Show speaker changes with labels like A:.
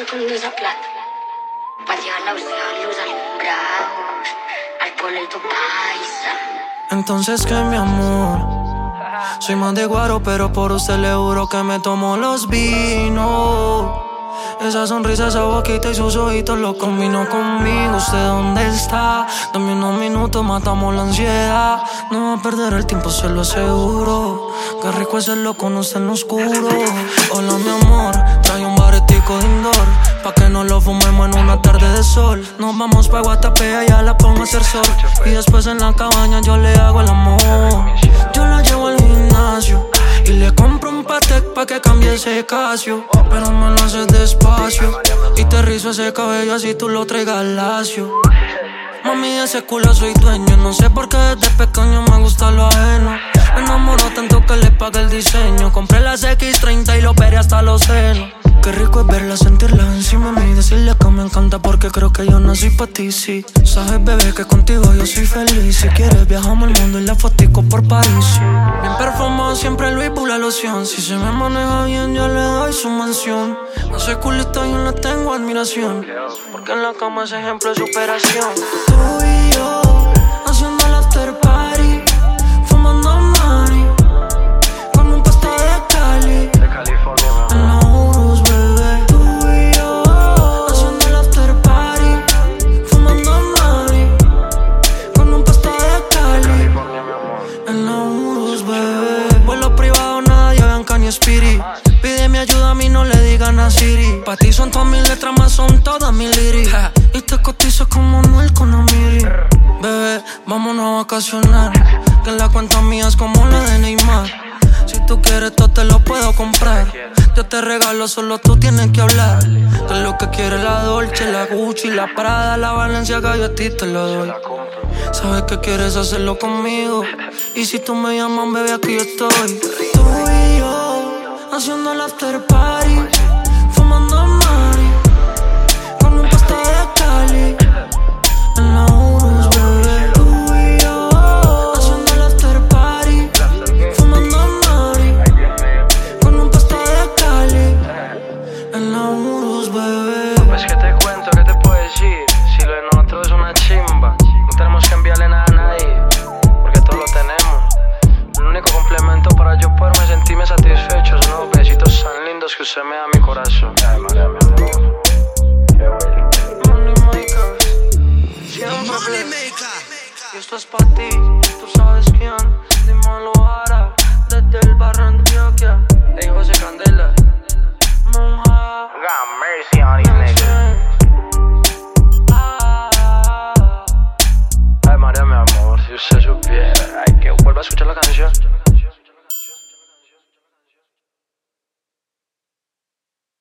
A: con esa plata. Pa' llevarla a usted a los alumbrados, al pueblito paisa.
B: Entonces que mi amor, soy más de guaro, pero por usted le juro que me tomo los vinos. Esa sonrisa, esa boquita y sus ojitos lo combino conmigo. ¿Usted dónde está? Dame unos minutos, matamos la ansiedad. No va a perder el tiempo, se lo aseguro. Qué rico hacerlo con usted en lo oscuro. Hola mi amor, trae un baretico de indoor, pa' que no lo fumemos en una tarde de sol. Nos vamos pa' Guatapé, ya la pongo a hacer sol. Y después en la cabaña yo le hago el amor. Yo la llevo al gimnasio y le compro un Patek pa' que cambie ese Casio. Pero me lo haces despacio y te rizo ese cabello así tú lo traigas lacio. Mami, de ese culo soy dueño. No sé por qué desde pequeño me gusta lo ajeno. Me enamoró tanto que le pagué el diseño. Compré las X30 y lo operé hasta los senos. Qué rico es verla, sentirla encima de mí. Decirle que me encanta porque creo que yo nací pa' ti, sí. Sabes, bebé, que contigo yo soy feliz. Si quieres viajamos al mundo y la fotico por París. Bien perfumado, siempre Louis Vuitton la loción. Si se me maneja bien, yo le doy su mansión. No sé culito, yo le tengo admiración, porque en la cama es ejemplo de superación. Tú y yo, haciendo el after party, fumando mari, con un pasta de Cali,
C: de California,
B: en la Urus, bebé. Tú y yo, haciendo el after party, fumando mari, con un pasta de Cali, en la Urus, bebé. Vuelo privado, nadie Bianca ni Spirit. Pide mi ayuda, a mí no le digan a Siri. Pa' ti son todas mis letras, más son todas mis lyrics. Y te cotizo como Noel con Amiri. Bebé, vámonos a vacacionar, que la cuenta mía es como la de Neymar. Si tú quieres todo te lo puedo comprar. Yo te regalo, solo tú tienes que hablar. Que lo que quieres la Dolce, la Gucci, la Prada, la Balenciaga, yo a ti te lo doy. Sabes que quieres hacerlo conmigo, y si tú me llamas, bebé, aquí yo estoy. Tú y yo, haciendo el after party, fumando mari, con un pasta de Cali, en la Urus, bebé. Tú y yo, haciendo el after party, fumando mari, con un pasta de Cali, en la Urus, bebé.
C: Pues que te cuento, ¿qué te puedo decir? Si lo de nosotros es una chimba, no tenemos que enviarle nada a nadie, porque todo lo tenemos. El único complemento para yo poderme sentirme satisfecho son los besitos tan lindos que usted me da a mi corazón. Ay, María, mi amor. Qué bueno.
B: Money maker, siempre. Y esto es pa' ti, tú sabes quién. Dímelo ahora, desde el barrio Antioquia. Ey, José Candela, Monja.
C: God mercy on these niggas. Ay, María, mi amor, si usted supiera. Ay, que vuelva a escuchar la canción.